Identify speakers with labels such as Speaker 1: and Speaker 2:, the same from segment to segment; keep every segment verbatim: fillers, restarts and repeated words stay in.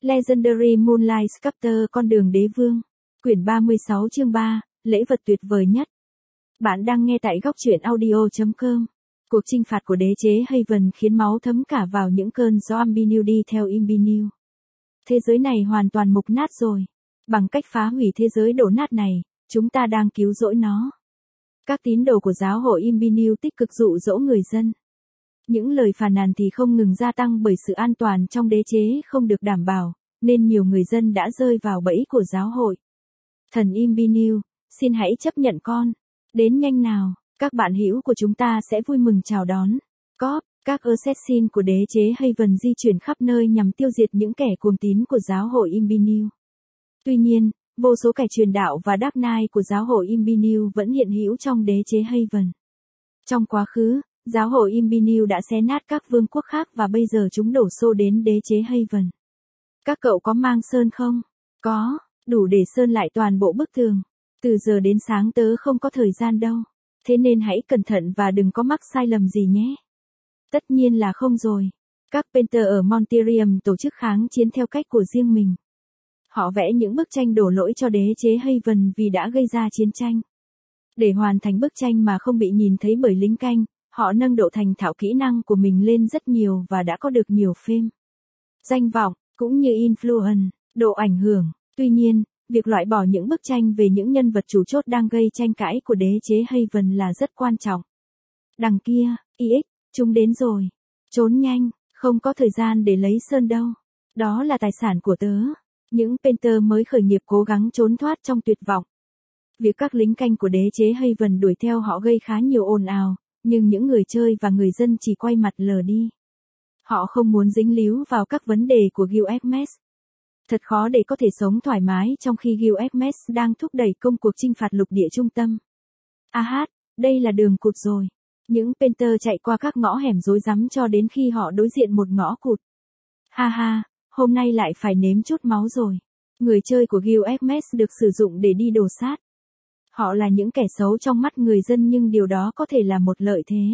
Speaker 1: Legendary Moonlight Sculptor Con đường đế vương. Quyển ba mươi sáu chương ba, lễ vật tuyệt vời nhất. Bạn đang nghe tại góc truyện audio chấm com. Cuộc chinh phạt của đế chế Haven khiến máu thấm cả vào những cơn gió Imbinew đi theo Imbinew. Thế giới này hoàn toàn mục nát rồi. Bằng cách phá hủy thế giới đổ nát này, chúng ta đang cứu rỗi nó. Các tín đồ của giáo hội Imbinew tích cực dụ dỗ người dân. Những lời phàn nàn thì không ngừng gia tăng bởi sự an toàn trong đế chế không được đảm bảo, nên nhiều người dân đã rơi vào bẫy của giáo hội. Thần Imbinew, xin hãy chấp nhận con. Đến nhanh nào, các bạn hữu của chúng ta sẽ vui mừng chào đón. Cóp, các assassin của đế chế Haven di chuyển khắp nơi nhằm tiêu diệt những kẻ cuồng tín của giáo hội Imbinew. Tuy nhiên, vô số kẻ truyền đạo và Dark Knight của giáo hội Imbinew vẫn hiện hữu trong đế chế Haven. Trong quá khứ, giáo hội Imbinew đã xé nát các vương quốc khác và bây giờ chúng đổ xô đến đế chế Haven. Các cậu có mang sơn không? Có, đủ để sơn lại toàn bộ bức tường. Từ giờ đến sáng tớ không có thời gian đâu. Thế nên hãy cẩn thận và đừng có mắc sai lầm gì nhé. Tất nhiên là không rồi. Các painter ở Montirium tổ chức kháng chiến theo cách của riêng mình. Họ vẽ những bức tranh đổ lỗi cho đế chế Haven vì đã gây ra chiến tranh. Để hoàn thành bức tranh mà không bị nhìn thấy bởi lính canh, họ nâng độ thành thạo kỹ năng của mình lên rất nhiều và đã có được nhiều fame, danh vọng, cũng như influence, độ ảnh hưởng. Tuy nhiên, việc loại bỏ những bức tranh về những nhân vật chủ chốt đang gây tranh cãi của đế chế Haven là rất quan trọng. Đằng kia, i ích, chúng đến rồi. Trốn nhanh, không có thời gian để lấy sơn đâu. Đó là tài sản của tớ. Những painter mới khởi nghiệp cố gắng trốn thoát trong tuyệt vọng. Việc các lính canh của đế chế Haven đuổi theo họ gây khá nhiều ồn ào, nhưng những người chơi và người dân chỉ quay mặt lờ đi. Họ không muốn dính líu vào các vấn đề của Gilgamesh. Thật khó để có thể sống thoải mái trong khi Gilgamesh đang thúc đẩy công cuộc chinh phạt lục địa trung tâm. A hát, đây là đường cụt rồi. Những painter chạy qua các ngõ hẻm rối rắm cho đến khi họ đối diện một ngõ cụt. Ha ha, hôm nay lại phải nếm chút máu rồi. Người chơi của Gilgamesh được sử dụng để đi đổ sát. Họ là những kẻ xấu trong mắt người dân nhưng điều đó có thể là một lợi thế.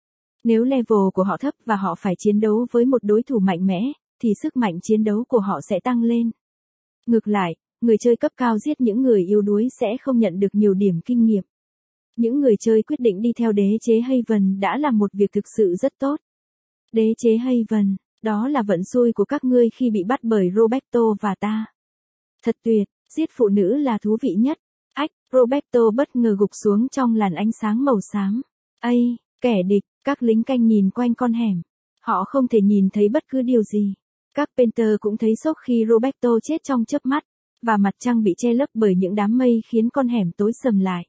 Speaker 1: Nếu level của họ thấp và họ phải chiến đấu với một đối thủ mạnh mẽ, thì sức mạnh chiến đấu của họ sẽ tăng lên. Ngược lại, người chơi cấp cao giết những người yếu đuối sẽ không nhận được nhiều điểm kinh nghiệm. Những người chơi quyết định đi theo đế chế Haven đã làm một việc thực sự rất tốt. Đế chế Haven, đó là vận xui của các ngươi khi bị bắt bởi Roberto và ta. Thật tuyệt, giết phụ nữ là thú vị nhất. Ách, Roberto bất ngờ gục xuống trong làn ánh sáng màu xám. Ây, kẻ địch, các lính canh nhìn quanh con hẻm. Họ không thể nhìn thấy bất cứ điều gì. Các painter cũng thấy sốc khi Roberto chết trong chớp mắt, và mặt trăng bị che lấp bởi những đám mây khiến con hẻm tối sầm lại.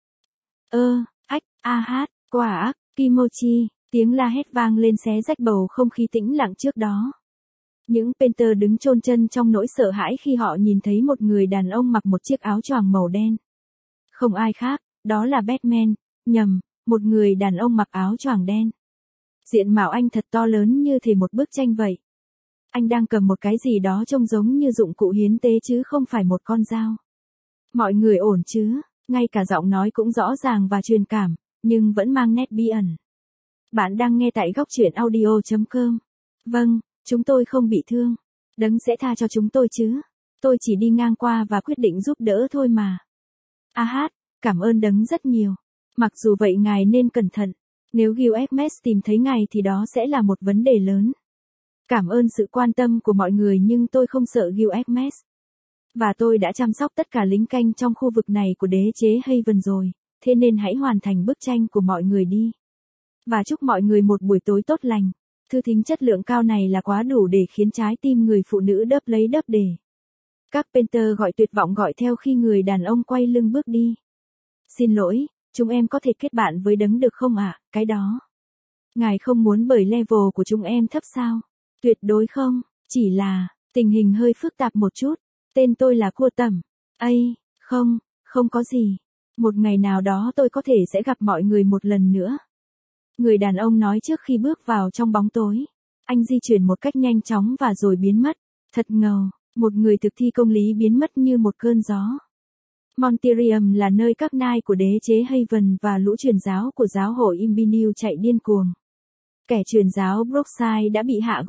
Speaker 1: Ơ, ách, a hát, quả ác, Kimochi, tiếng la hét vang lên xé rách bầu không khí tĩnh lặng trước đó. Những painter đứng chôn chân trong nỗi sợ hãi khi họ nhìn thấy một người đàn ông mặc một chiếc áo choàng màu đen. Không ai khác, đó là Batman, nhầm, một người đàn ông mặc áo choàng đen. Diện mạo anh thật to lớn như thể một bức tranh vậy. Anh đang cầm một cái gì đó trông giống như dụng cụ hiến tế chứ không phải một con dao. Mọi người ổn chứ, ngay cả giọng nói cũng rõ ràng và truyền cảm, nhưng vẫn mang nét bí ẩn. Bạn đang nghe tại góc truyện audio chấm com. Vâng, chúng tôi không bị thương. Đấng sẽ tha cho chúng tôi chứ. Tôi chỉ đi ngang qua và quyết định giúp đỡ thôi mà. A hát, cảm ơn đấng rất nhiều. Mặc dù vậy ngài nên cẩn thận. Nếu Gilgamesh tìm thấy ngài thì đó sẽ là một vấn đề lớn. Cảm ơn sự quan tâm của mọi người nhưng tôi không sợ Gilgamesh. Và tôi đã chăm sóc tất cả lính canh trong khu vực này của đế chế Haven rồi, thế nên hãy hoàn thành bức tranh của mọi người đi. Và chúc mọi người một buổi tối tốt lành. Thư thính chất lượng cao này là quá đủ để khiến trái tim người phụ nữ đớp lấy đớp để. Các painter gọi tuyệt vọng gọi theo khi người đàn ông quay lưng bước đi. Xin lỗi, chúng em có thể kết bạn với đấng được không ạ, à? Cái đó. Ngài không muốn bởi level của chúng em thấp sao? Tuyệt đối không, chỉ là, tình hình hơi phức tạp một chút. Tên tôi là Cua Tẩm. Ây, không, không có gì. Một ngày nào đó tôi có thể sẽ gặp mọi người một lần nữa. Người đàn ông nói trước khi bước vào trong bóng tối. Anh di chuyển một cách nhanh chóng và rồi biến mất. Thật ngầu, một người thực thi công lý biến mất như một cơn gió. Montirium là nơi các nai của đế chế Haven và lũ truyền giáo của giáo hội Imbinew chạy điên cuồng. Kẻ truyền giáo Brookside đã bị hạ gục.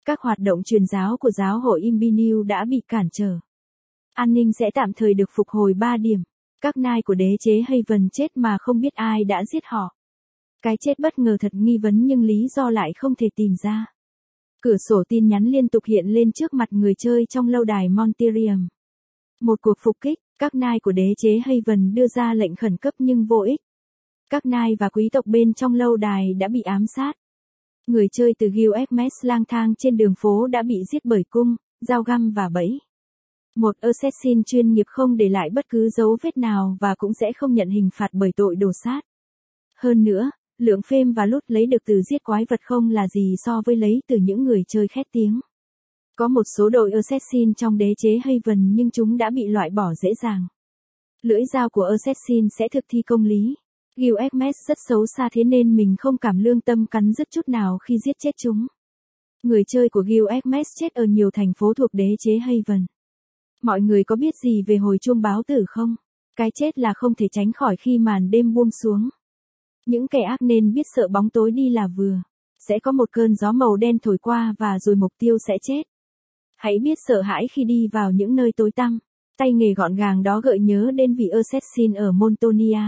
Speaker 1: Các hoạt động truyền giáo của giáo hội Imbinew đã bị cản trở. An ninh sẽ tạm thời được phục hồi ba điểm. Các nai của đế chế Haven chết mà không biết ai đã giết họ. Cái chết bất ngờ thật nghi vấn nhưng lý do lại không thể tìm ra. Cửa sổ tin nhắn liên tục hiện lên trước mặt người chơi trong lâu đài Montirium. Một cuộc phục kích, các nai của đế chế Haven đưa ra lệnh khẩn cấp nhưng vô ích. Các nai và quý tộc bên trong lâu đài đã bị ám sát. Người chơi từ Guildmess lang thang trên đường phố đã bị giết bởi cung, dao găm và bẫy. Một assassin chuyên nghiệp không để lại bất cứ dấu vết nào và cũng sẽ không nhận hình phạt bởi tội đồ sát. Hơn nữa, lượng phêm và loot lấy được từ giết quái vật không là gì so với lấy từ những người chơi khét tiếng. Có một số đội assassin trong đế chế Haven nhưng chúng đã bị loại bỏ dễ dàng. Lưỡi dao của assassin sẽ thực thi công lý. Guildmess rất xấu xa thế nên mình không cảm lương tâm cắn rứt chút nào khi giết chết chúng. Người chơi của Guildmess chết ở nhiều thành phố thuộc đế chế Haven. Mọi người có biết gì về hồi chuông báo tử không? Cái chết là không thể tránh khỏi khi màn đêm buông xuống. Những kẻ ác nên biết sợ bóng tối đi là vừa. Sẽ có một cơn gió màu đen thổi qua và rồi mục tiêu sẽ chết. Hãy biết sợ hãi khi đi vào những nơi tối tăm. Tay nghề gọn gàng đó gợi nhớ đến vị assassin ở Montonia.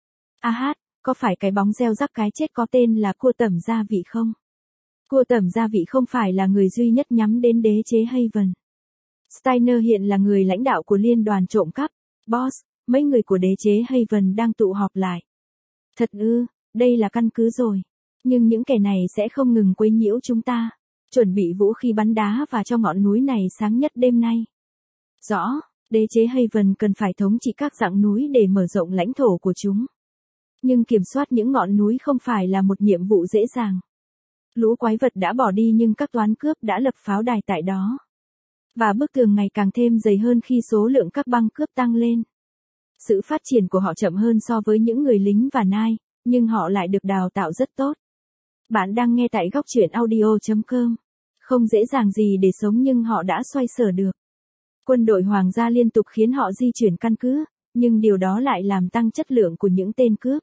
Speaker 1: À hát, có phải cái bóng gieo rắc cái chết có tên là cua tẩm gia vị không? Cua tẩm gia vị không phải là người duy nhất nhắm đến đế chế Haven. Steiner hiện là người lãnh đạo của liên đoàn trộm cắp. Boss, mấy người của đế chế Haven đang tụ họp lại. Thật ư, đây là căn cứ rồi. Nhưng những kẻ này sẽ không ngừng quấy nhiễu chúng ta. Chuẩn bị vũ khí bắn đá và cho ngọn núi này sáng nhất đêm nay. Rõ, đế chế Haven cần phải thống trị các dãy núi để mở rộng lãnh thổ của chúng. Nhưng kiểm soát những ngọn núi không phải là một nhiệm vụ dễ dàng. Lũ quái vật đã bỏ đi nhưng các toán cướp đã lập pháo đài tại đó. Và bức tường ngày càng thêm dày hơn khi số lượng các băng cướp tăng lên. Sự phát triển của họ chậm hơn so với những người lính và nai, nhưng họ lại được đào tạo rất tốt. Bạn đang nghe tại góc truyện audio chấm com. Không dễ dàng gì để sống nhưng họ đã xoay sở được. Quân đội hoàng gia liên tục khiến họ di chuyển căn cứ, nhưng điều đó lại làm tăng chất lượng của những tên cướp.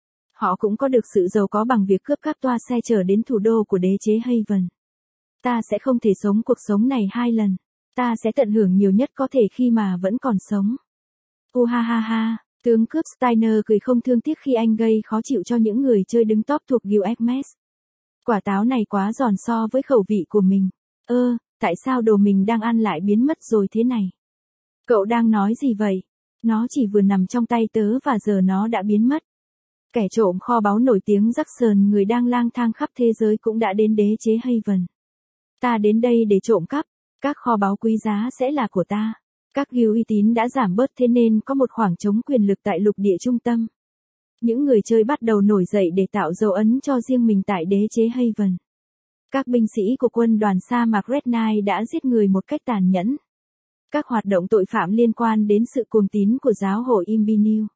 Speaker 1: Họ cũng có được sự giàu có bằng việc cướp các toa xe chở đến thủ đô của đế chế Haven. Ta sẽ không thể sống cuộc sống này hai lần. Ta sẽ tận hưởng nhiều nhất có thể khi mà vẫn còn sống. Ô ha ha ha, tướng cướp Steiner cười không thương tiếc khi anh gây khó chịu cho những người chơi đứng top thuộc Guildmess. Quả táo này quá giòn so với khẩu vị của mình. Ơ, tại sao đồ mình đang ăn lại biến mất rồi thế này? Cậu đang nói gì vậy? Nó chỉ vừa nằm trong tay tớ và giờ nó đã biến mất. Kẻ trộm kho báu nổi tiếng Jackson, người đang lang thang khắp thế giới, cũng đã đến đế chế Haven. Ta đến đây để trộm cắp. Các kho báu quý giá sẽ là của ta. Các guild uy tín đã giảm bớt thế nên có một khoảng trống quyền lực tại lục địa trung tâm. Những người chơi bắt đầu nổi dậy để tạo dấu ấn cho riêng mình tại đế chế Haven. Các binh sĩ của quân đoàn sa mạc Red Knight đã giết người một cách tàn nhẫn. Các hoạt động tội phạm liên quan đến sự cuồng tín của giáo hội Imbinew.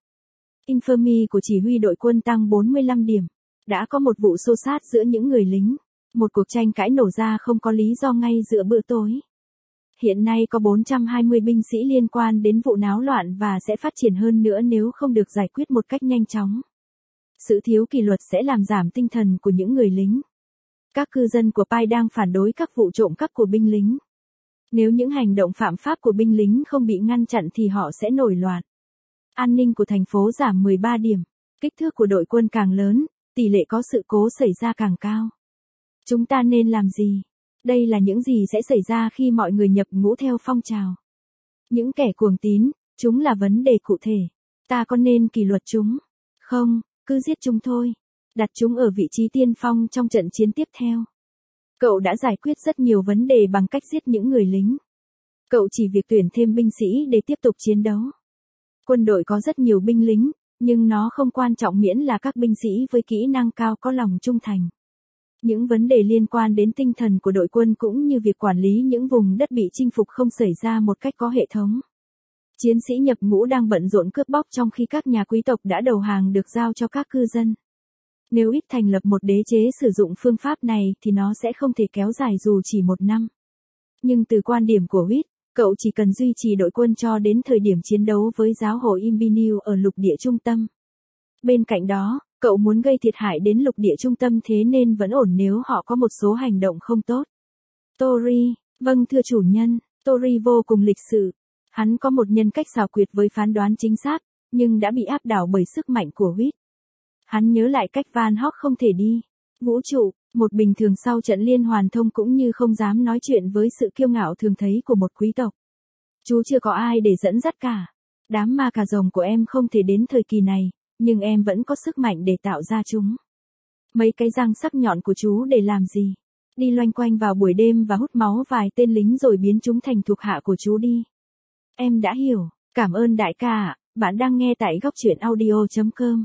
Speaker 1: Infamy của chỉ huy đội quân tăng bốn mươi lăm điểm. Đã có một vụ xô xát giữa những người lính. Một cuộc tranh cãi nổ ra không có lý do ngay giữa bữa tối. Hiện nay có bốn trăm hai mươi binh sĩ liên quan đến vụ náo loạn và sẽ phát triển hơn nữa nếu không được giải quyết một cách nhanh chóng. Sự thiếu kỷ luật sẽ làm giảm tinh thần của những người lính. Các cư dân của Pai đang phản đối các vụ trộm cắp của binh lính. Nếu những hành động phạm pháp của binh lính không bị ngăn chặn thì họ sẽ nổi loạn. An ninh của thành phố giảm mười ba điểm. Kích thước của đội quân càng lớn, tỷ lệ có sự cố xảy ra càng cao. Chúng ta nên làm gì? Đây là những gì sẽ xảy ra khi mọi người nhập ngũ theo phong trào. Những kẻ cuồng tín, chúng là vấn đề cụ thể. Ta có nên kỷ luật chúng? Không, cứ giết chúng thôi. Đặt chúng ở vị trí tiên phong trong trận chiến tiếp theo. Cậu đã giải quyết rất nhiều vấn đề bằng cách giết những người lính. Cậu chỉ việc tuyển thêm binh sĩ để tiếp tục chiến đấu. Quân đội có rất nhiều binh lính, nhưng nó không quan trọng miễn là các binh sĩ với kỹ năng cao có lòng trung thành. Những vấn đề liên quan đến tinh thần của đội quân cũng như việc quản lý những vùng đất bị chinh phục không xảy ra một cách có hệ thống. Chiến sĩ nhập ngũ đang bận rộn cướp bóc trong khi các nhà quý tộc đã đầu hàng được giao cho các cư dân. Nếu ít thành lập một đế chế sử dụng phương pháp này thì nó sẽ không thể kéo dài dù chỉ một năm. Nhưng từ quan điểm của Whit, cậu chỉ cần duy trì đội quân cho đến thời điểm chiến đấu với giáo hội Imbinew ở lục địa trung tâm. Bên cạnh đó, cậu muốn gây thiệt hại đến lục địa trung tâm thế nên vẫn ổn nếu họ có một số hành động không tốt. Tori, vâng thưa chủ nhân, Tori vô cùng lịch sự. Hắn có một nhân cách xảo quyệt với phán đoán chính xác, nhưng đã bị áp đảo bởi sức mạnh của huyết. Hắn nhớ lại cách Van Hawk không thể đi. Vũ trụ, một bình thường sau trận liên hoàn thông cũng như không dám nói chuyện với sự kiêu ngạo thường thấy của một quý tộc. Chú chưa có ai để dẫn dắt cả. Đám ma cà rồng của em không thể đến thời kỳ này, nhưng em vẫn có sức mạnh để tạo ra chúng. Mấy cái răng sắc nhọn của chú để làm gì? Đi loanh quanh vào buổi đêm và hút máu vài tên lính rồi biến chúng thành thuộc hạ của chú đi. Em đã hiểu, cảm ơn đại ca ạ, bạn đang nghe tại góc truyện audio chấm com.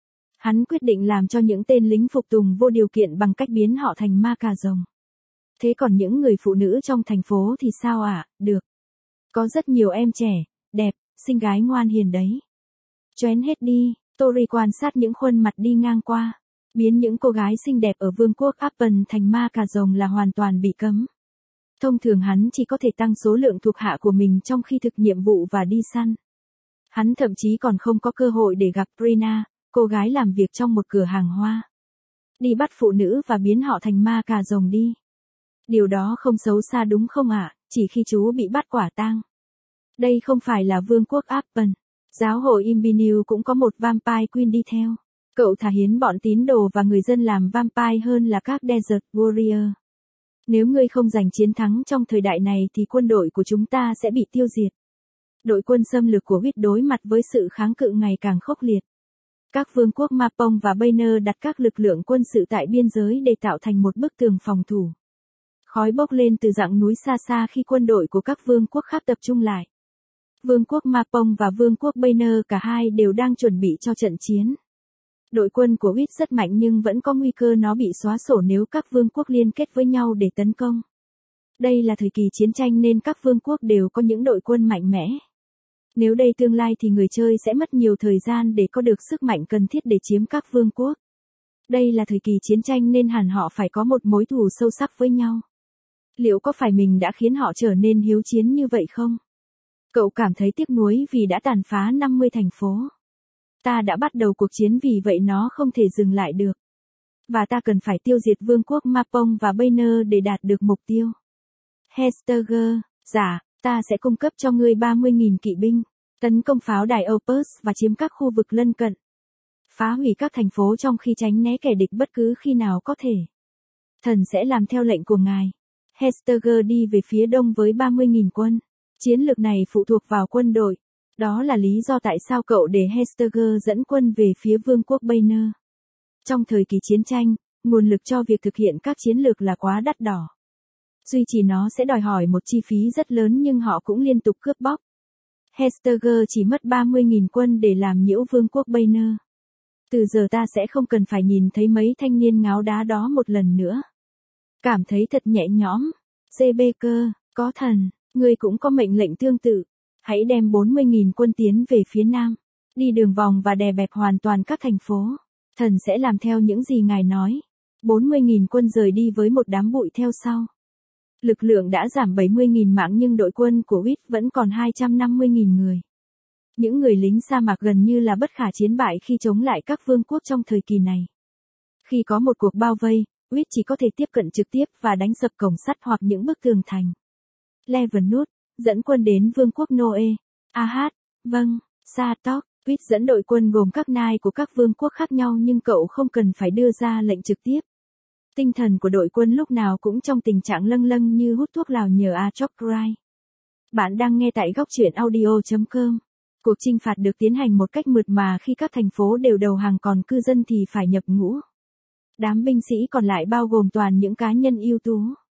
Speaker 1: Hắn quyết định làm cho những tên lính phục tùng vô điều kiện bằng cách biến họ thành ma cà rồng. Thế còn những người phụ nữ trong thành phố thì sao ạ? À? Được. Có rất nhiều em trẻ, đẹp, xinh gái ngoan hiền đấy. Choén hết đi, Tori quan sát những khuôn mặt đi ngang qua. Biến những cô gái xinh đẹp ở vương quốc Apple thành ma cà rồng là hoàn toàn bị cấm. Thông thường hắn chỉ có thể tăng số lượng thuộc hạ của mình trong khi thực nhiệm vụ và đi săn. Hắn thậm chí còn không có cơ hội để gặp Brina, cô gái làm việc trong một cửa hàng hoa. Đi bắt phụ nữ và biến họ thành ma cà rồng đi. Điều đó không xấu xa đúng không ạ, à? Chỉ khi chú bị bắt quả tang. Đây không phải là vương quốc Apple. Giáo hội Imbinu cũng có một Vampire Queen đi theo. Cậu thà hiến bọn tín đồ và người dân làm vampire hơn là các Desert Warrior. Nếu ngươi không giành chiến thắng trong thời đại này thì quân đội của chúng ta sẽ bị tiêu diệt. Đội quân xâm lược của huyết đối mặt với sự kháng cự ngày càng khốc liệt. Các vương quốc Mapong và Banner đặt các lực lượng quân sự tại biên giới để tạo thành một bức tường phòng thủ. Khói bốc lên từ dãy núi xa xa khi quân đội của các vương quốc khác tập trung lại. Vương quốc Mapong và vương quốc Banner cả hai đều đang chuẩn bị cho trận chiến. Đội quân của huyết rất mạnh nhưng vẫn có nguy cơ nó bị xóa sổ nếu các vương quốc liên kết với nhau để tấn công. Đây là thời kỳ chiến tranh nên các vương quốc đều có những đội quân mạnh mẽ. Nếu đây tương lai thì người chơi sẽ mất nhiều thời gian để có được sức mạnh cần thiết để chiếm các vương quốc. Đây là thời kỳ chiến tranh nên hẳn họ phải có một mối thù sâu sắc với nhau. Liệu có phải mình đã khiến họ trở nên hiếu chiến như vậy không? Cậu cảm thấy tiếc nuối vì đã tàn phá năm mươi thành phố. Ta đã bắt đầu cuộc chiến vì vậy nó không thể dừng lại được. Và ta cần phải tiêu diệt vương quốc Mapong và Banner để đạt được mục tiêu. Hestager, dạ, ta sẽ cung cấp cho ngươi ba mươi nghìn kỵ binh, tấn công pháo đài Opus và chiếm các khu vực lân cận. Phá hủy các thành phố trong khi tránh né kẻ địch bất cứ khi nào có thể. Thần sẽ làm theo lệnh của ngài. Hestager đi về phía đông với ba mươi nghìn quân. Chiến lược này phụ thuộc vào quân đội. Đó là lý do tại sao cậu để Hestager dẫn quân về phía vương quốc Banner. Trong thời kỳ chiến tranh, nguồn lực cho việc thực hiện các chiến lược là quá đắt đỏ. Duy trì nó sẽ đòi hỏi một chi phí rất lớn nhưng họ cũng liên tục cướp bóc. Hestager chỉ mất ba mươi nghìn quân để làm nhiễu vương quốc Banner. Từ giờ ta sẽ không cần phải nhìn thấy mấy thanh niên ngáo đá đó một lần nữa. Cảm thấy thật nhẹ nhõm. xê bê cơ, có thần, ngươi cũng có mệnh lệnh tương tự. Hãy đem bốn mươi nghìn quân tiến về phía nam. Đi đường vòng và đè bẹp hoàn toàn các thành phố. Thần sẽ làm theo những gì ngài nói. bốn mươi nghìn quân rời đi với một đám bụi theo sau. Lực lượng đã giảm bảy mươi nghìn mạng nhưng đội quân của Huyết vẫn còn hai trăm năm mươi nghìn người. Những người lính sa mạc gần như là bất khả chiến bại khi chống lại các vương quốc trong thời kỳ này. Khi có một cuộc bao vây, Huyết chỉ có thể tiếp cận trực tiếp và đánh sập cổng sắt hoặc những bức tường thành. Levenwood, dẫn quân đến vương quốc Noe. Ahad, vâng, Satok, Huyết dẫn đội quân gồm các nai của các vương quốc khác nhau nhưng cậu không cần phải đưa ra lệnh trực tiếp. Tinh thần của đội quân lúc nào cũng trong tình trạng lâng lâng như hút thuốc lào nhờ Achokrai. Bạn đang nghe tại góc truyện audio chấm com. Cuộc chinh phạt được tiến hành một cách mượt mà khi các thành phố đều đầu hàng còn cư dân thì phải nhập ngũ. Đám binh sĩ còn lại bao gồm toàn những cá nhân ưu tú.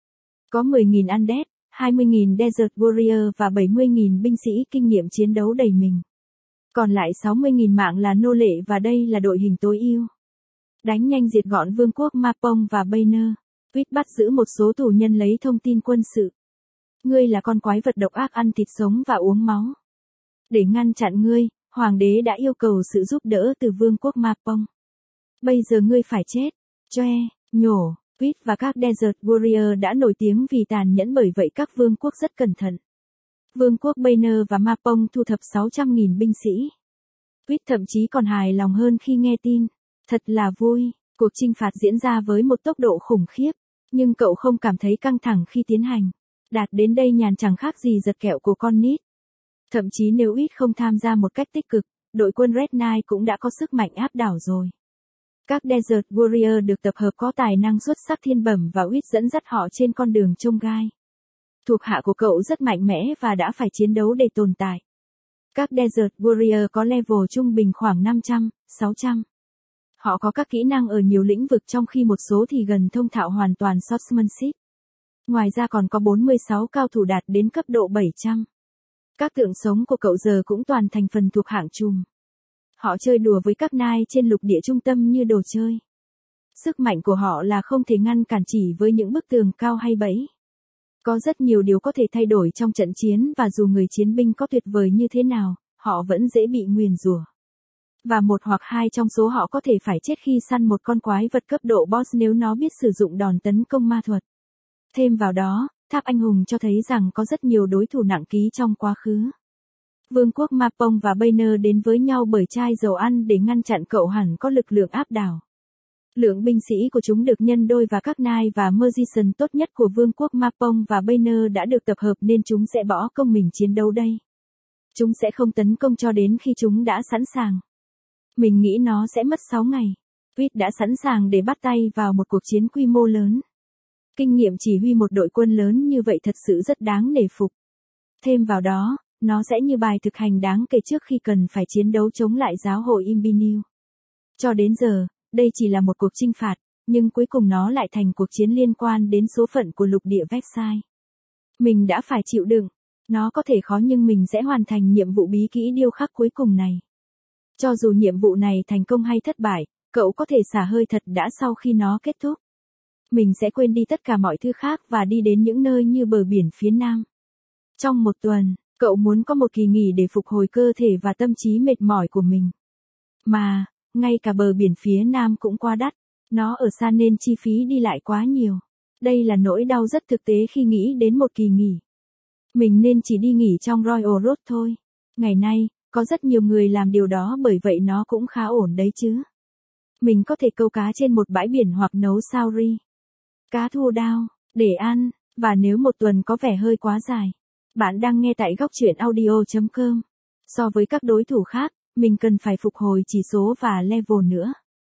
Speaker 1: Có mười nghìn Undead, hai mươi nghìn Desert Warrior và bảy mươi nghìn binh sĩ kinh nghiệm chiến đấu đầy mình. Còn lại sáu mươi nghìn mạng là nô lệ và đây là đội hình tối ưu. Đánh nhanh diệt gọn vương quốc Mapong và Banner. Huyết bắt giữ một số tù nhân lấy thông tin quân sự. Ngươi là con quái vật độc ác ăn thịt sống và uống máu. Để ngăn chặn ngươi, hoàng đế đã yêu cầu sự giúp đỡ từ vương quốc Mapong. Bây giờ ngươi phải chết. Choe, nhổ, Huyết và các Desert Warrior đã nổi tiếng vì tàn nhẫn bởi vậy các vương quốc rất cẩn thận. Vương quốc Banner và Mapong thu thập sáu trăm nghìn binh sĩ. Huyết thậm chí còn hài lòng hơn khi nghe tin. Thật là vui, cuộc chinh phạt diễn ra với một tốc độ khủng khiếp. Nhưng cậu không cảm thấy căng thẳng khi tiến hành. Đạt đến đây nhàn chẳng khác gì giật kẹo của con nít. Thậm chí nếu ít không tham gia một cách tích cực, đội quân Red Knight cũng đã có sức mạnh áp đảo rồi. Các Desert Warrior được tập hợp có tài năng xuất sắc thiên bẩm và Uyết dẫn dắt họ trên con đường chông gai. Thuộc hạ của cậu rất mạnh mẽ và đã phải chiến đấu để tồn tại. Các Desert Warrior có level trung bình khoảng năm trăm, sáu trăm. Họ có các kỹ năng ở nhiều lĩnh vực trong khi một số thì gần thông thạo hoàn toàn swordsmanship. Ngoài ra còn có bốn mươi sáu cao thủ đạt đến cấp độ bảy trăm. Các tượng sống của cậu giờ cũng toàn thành phần thuộc hạng trùm. Họ chơi đùa với các nai trên lục địa trung tâm như đồ chơi. Sức mạnh của họ là không thể ngăn cản chỉ với những bức tường cao hay bẫy. Có rất nhiều điều có thể thay đổi trong trận chiến và dù người chiến binh có tuyệt vời như thế nào, họ vẫn dễ bị nguyền rủa. Và một hoặc hai trong số họ có thể phải chết khi săn một con quái vật cấp độ boss nếu nó biết sử dụng đòn tấn công ma thuật. Thêm vào đó, Tháp Anh Hùng cho thấy rằng có rất nhiều đối thủ nặng ký trong quá khứ. Vương quốc Mapong và Banner đến với nhau bởi chai dầu ăn để ngăn chặn cậu hẳn có lực lượng áp đảo. Lượng binh sĩ của chúng được nhân đôi và các nai và magician tốt nhất của Vương quốc Mapong và Banner đã được tập hợp nên chúng sẽ bỏ công mình chiến đấu đây. Chúng sẽ không tấn công cho đến khi chúng đã sẵn sàng. Mình nghĩ nó sẽ mất sáu ngày. Uyết đã sẵn sàng để bắt tay vào một cuộc chiến quy mô lớn. Kinh nghiệm chỉ huy một đội quân lớn như vậy thật sự rất đáng nể phục. Thêm vào đó, nó sẽ như bài thực hành đáng kể trước khi cần phải chiến đấu chống lại giáo hội Imbinu. Cho đến giờ, đây chỉ là một cuộc chinh phạt, nhưng cuối cùng nó lại thành cuộc chiến liên quan đến số phận của lục địa Versailles. Mình đã phải chịu đựng. Nó có thể khó nhưng mình sẽ hoàn thành nhiệm vụ bí kỹ điêu khắc cuối cùng này. Cho dù nhiệm vụ này thành công hay thất bại, cậu có thể xả hơi thật đã sau khi nó kết thúc. Mình sẽ quên đi tất cả mọi thứ khác và đi đến những nơi như bờ biển phía nam. Trong một tuần, cậu muốn có một kỳ nghỉ để phục hồi cơ thể và tâm trí mệt mỏi của mình. Mà, ngay cả bờ biển phía nam cũng quá đắt. Nó ở xa nên chi phí đi lại quá nhiều. Đây là nỗi đau rất thực tế khi nghĩ đến một kỳ nghỉ. Mình nên chỉ đi nghỉ trong Royal Road thôi. Ngày nay, có rất nhiều người làm điều đó bởi vậy nó cũng khá ổn đấy chứ. Mình có thể câu cá trên một bãi biển hoặc nấu sao ri. Cá thua đao, để ăn, và nếu một tuần có vẻ hơi quá dài. Bạn đang nghe tại góc truyện audio chấm com. So với các đối thủ khác, mình cần phải phục hồi chỉ số và level nữa.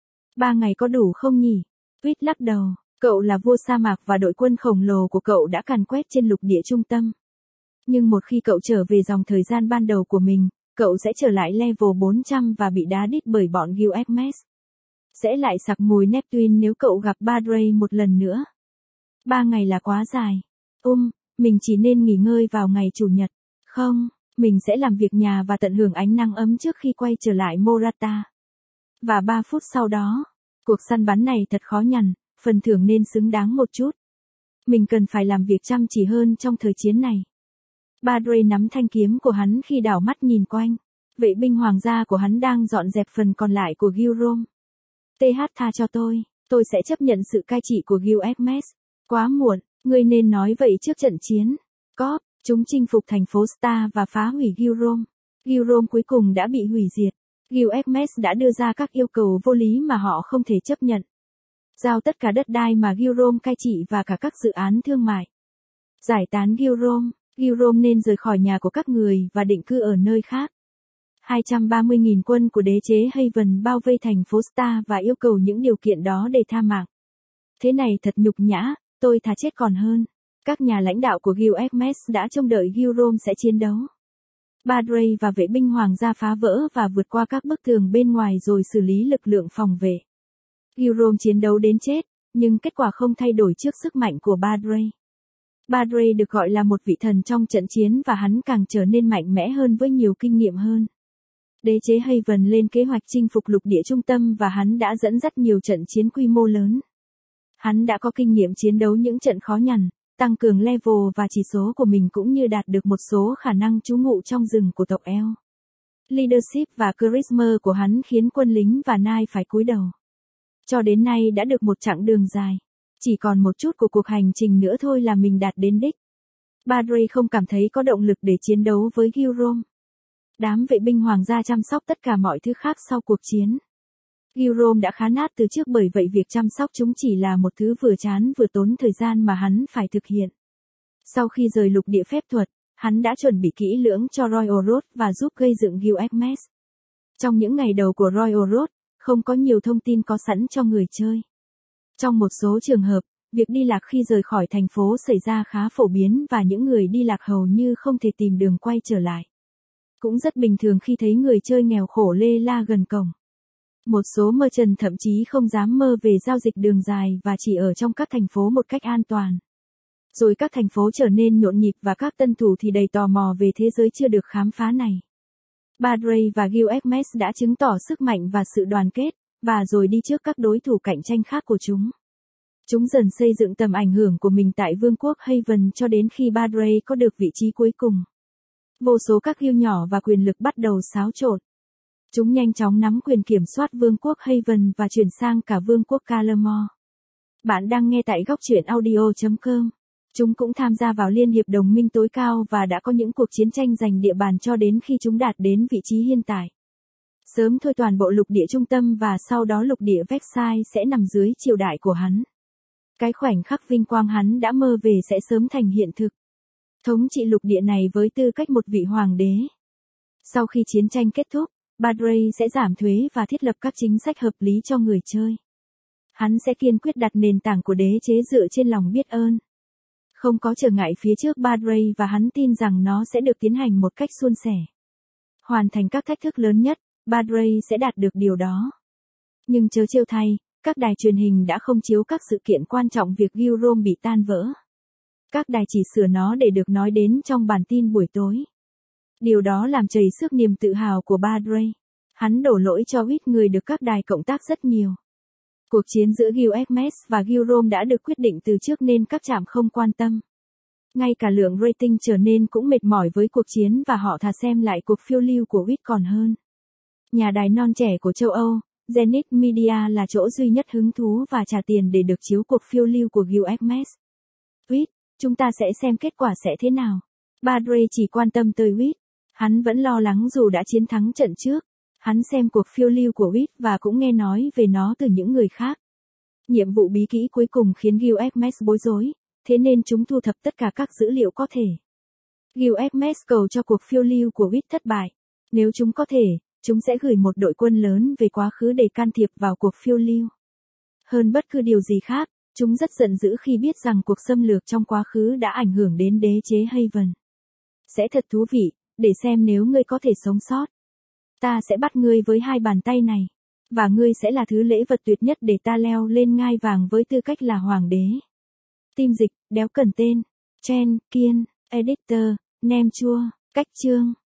Speaker 1: Ba ngày có đủ không nhỉ? Uyết lắc đầu, cậu là vua sa mạc và đội quân khổng lồ của cậu đã càn quét trên lục địa trung tâm. Nhưng một khi cậu trở về dòng thời gian ban đầu của mình, cậu sẽ trở lại level bốn trăm và bị đá đít bởi bọn Gilgamesh. Sẽ lại sặc mùi Neptune nếu cậu gặp Badray một lần nữa. Ba ngày là quá dài. Um, mình chỉ nên nghỉ ngơi vào ngày chủ nhật. Không, mình sẽ làm việc nhà và tận hưởng ánh nắng ấm trước khi quay trở lại Morata. Và ba phút sau đó, cuộc săn bắn này thật khó nhằn, phần thưởng nên xứng đáng một chút. Mình cần phải làm việc chăm chỉ hơn trong thời chiến này. Badray nắm thanh kiếm của hắn khi đảo mắt nhìn quanh. Vệ binh hoàng gia của hắn đang dọn dẹp phần còn lại của Gilrom. tê hát tha cho tôi, tôi sẽ chấp nhận sự cai trị của Gilgamesh. Quá muộn, ngươi nên nói vậy trước trận chiến. Cóp, chúng chinh phục thành phố Star và phá hủy Gilrom. Gilrom cuối cùng đã bị hủy diệt. Gilgamesh đã đưa ra các yêu cầu vô lý mà họ không thể chấp nhận. Giao tất cả đất đai mà Gilrom cai trị và cả các dự án thương mại. Giải tán Gilrom, Gilrom nên rời khỏi nhà của các người và định cư ở nơi khác. hai trăm ba mươi nghìn quân của đế chế Haven bao vây thành phố Star và yêu cầu những điều kiện đó để tha mạng. Thế này thật nhục nhã, tôi thà chết còn hơn. Các nhà lãnh đạo của Gilgamesh đã trông đợi Gilrom sẽ chiến đấu. Badray và vệ binh hoàng gia phá vỡ và vượt qua các bức tường bên ngoài rồi xử lý lực lượng phòng vệ. Gilrom chiến đấu đến chết, nhưng kết quả không thay đổi trước sức mạnh của Badray. Badray được gọi là một vị thần trong trận chiến và hắn càng trở nên mạnh mẽ hơn với nhiều kinh nghiệm hơn. Đế chế Haven lên kế hoạch chinh phục lục địa trung tâm và hắn đã dẫn dắt nhiều trận chiến quy mô lớn. Hắn đã có kinh nghiệm chiến đấu những trận khó nhằn, tăng cường level và chỉ số của mình cũng như đạt được một số khả năng trú ngụ trong rừng của tộc Eo. Leadership và charisma của hắn khiến quân lính và nai phải cúi đầu. Cho đến nay đã được một chặng đường dài. Chỉ còn một chút của cuộc hành trình nữa thôi là mình đạt đến đích. Badray không cảm thấy có động lực để chiến đấu với Gilrom. Đám vệ binh hoàng gia chăm sóc tất cả mọi thứ khác sau cuộc chiến. Gilrome đã khá nát từ trước, bởi vậy việc chăm sóc chúng chỉ là một thứ vừa chán vừa tốn thời gian mà hắn phải thực hiện. Sau khi rời lục địa phép thuật, hắn đã chuẩn bị kỹ lưỡng cho Royal Road và giúp gây dựng Gilgamesh. Trong những ngày đầu của Royal Road, không có nhiều thông tin có sẵn cho người chơi. Trong một số trường hợp, việc đi lạc khi rời khỏi thành phố xảy ra khá phổ biến và những người đi lạc hầu như không thể tìm đường quay trở lại. Cũng rất bình thường khi thấy người chơi nghèo khổ lê la gần cổng. Một số merchant thậm chí không dám mơ về giao dịch đường dài và chỉ ở trong các thành phố một cách an toàn. Rồi các thành phố trở nên nhộn nhịp và các tân thủ thì đầy tò mò về thế giới chưa được khám phá này. Badray và Gilgamesh đã chứng tỏ sức mạnh và sự đoàn kết, và rồi đi trước các đối thủ cạnh tranh khác của chúng. Chúng dần xây dựng tầm ảnh hưởng của mình tại vương quốc Haven cho đến khi Badray có được vị trí cuối cùng. Vô số các guild nhỏ và quyền lực bắt đầu xáo trộn. Chúng nhanh chóng nắm quyền kiểm soát vương quốc Haven và chuyển sang cả vương quốc Calamore. Bạn đang nghe tại góc truyện audio chấm com. Chúng cũng tham gia vào Liên hiệp đồng minh tối cao và đã có những cuộc chiến tranh giành địa bàn cho đến khi chúng đạt đến vị trí hiện tại. Sớm thôi toàn bộ lục địa trung tâm và sau đó lục địa Versailles sẽ nằm dưới triều đại của hắn. Cái khoảnh khắc vinh quang hắn đã mơ về sẽ sớm thành hiện thực. Thống trị lục địa này với tư cách một vị hoàng đế. Sau khi chiến tranh kết thúc, Badray sẽ giảm thuế và thiết lập các chính sách hợp lý cho người chơi. Hắn sẽ kiên quyết đặt nền tảng của đế chế dựa trên lòng biết ơn. Không có trở ngại phía trước Badray và hắn tin rằng nó sẽ được tiến hành một cách suôn sẻ. Hoàn thành các thách thức lớn nhất, Badray sẽ đạt được điều đó. Nhưng chớ trêu thay, các đài truyền hình đã không chiếu các sự kiện quan trọng việc Gilrome bị tan vỡ. Các đài chỉ sửa nó để được nói đến trong bản tin buổi tối. Điều đó làm chảy xước niềm tự hào của Badray. Hắn đổ lỗi cho ít người được các đài cộng tác rất nhiều. Cuộc chiến giữa Gilgamesh và Gilrome đã được quyết định từ trước nên các trạm không quan tâm. Ngay cả lượng rating trở nên cũng mệt mỏi với cuộc chiến và họ thà xem lại cuộc phiêu lưu của Witt còn hơn. Nhà đài non trẻ của châu Âu, Zenith Media là chỗ duy nhất hứng thú và trả tiền để được chiếu cuộc phiêu lưu của Gilgamesh. Witt, chúng ta sẽ xem kết quả sẽ thế nào. Badray chỉ quan tâm tới Witt. Hắn vẫn lo lắng dù đã chiến thắng trận trước. Hắn xem cuộc phiêu lưu của Witt và cũng nghe nói về nó từ những người khác. Nhiệm vụ bí kỹ cuối cùng khiến Gilgamesh bối rối, thế nên chúng thu thập tất cả các dữ liệu có thể. Gilgamesh cầu cho cuộc phiêu lưu của Witt thất bại. Nếu chúng có thể, chúng sẽ gửi một đội quân lớn về quá khứ để can thiệp vào cuộc phiêu lưu. Hơn bất cứ điều gì khác, chúng rất giận dữ khi biết rằng cuộc xâm lược trong quá khứ đã ảnh hưởng đến đế chế Haven. Sẽ thật thú vị, để xem nếu ngươi có thể sống sót. Ta sẽ bắt ngươi với hai bàn tay này. Và ngươi sẽ là thứ lễ vật tuyệt nhất để ta leo lên ngai vàng với tư cách là hoàng đế. Tim dịch, đéo cần tên. Chen, Kiên, Editor, Nem chua, cách chương.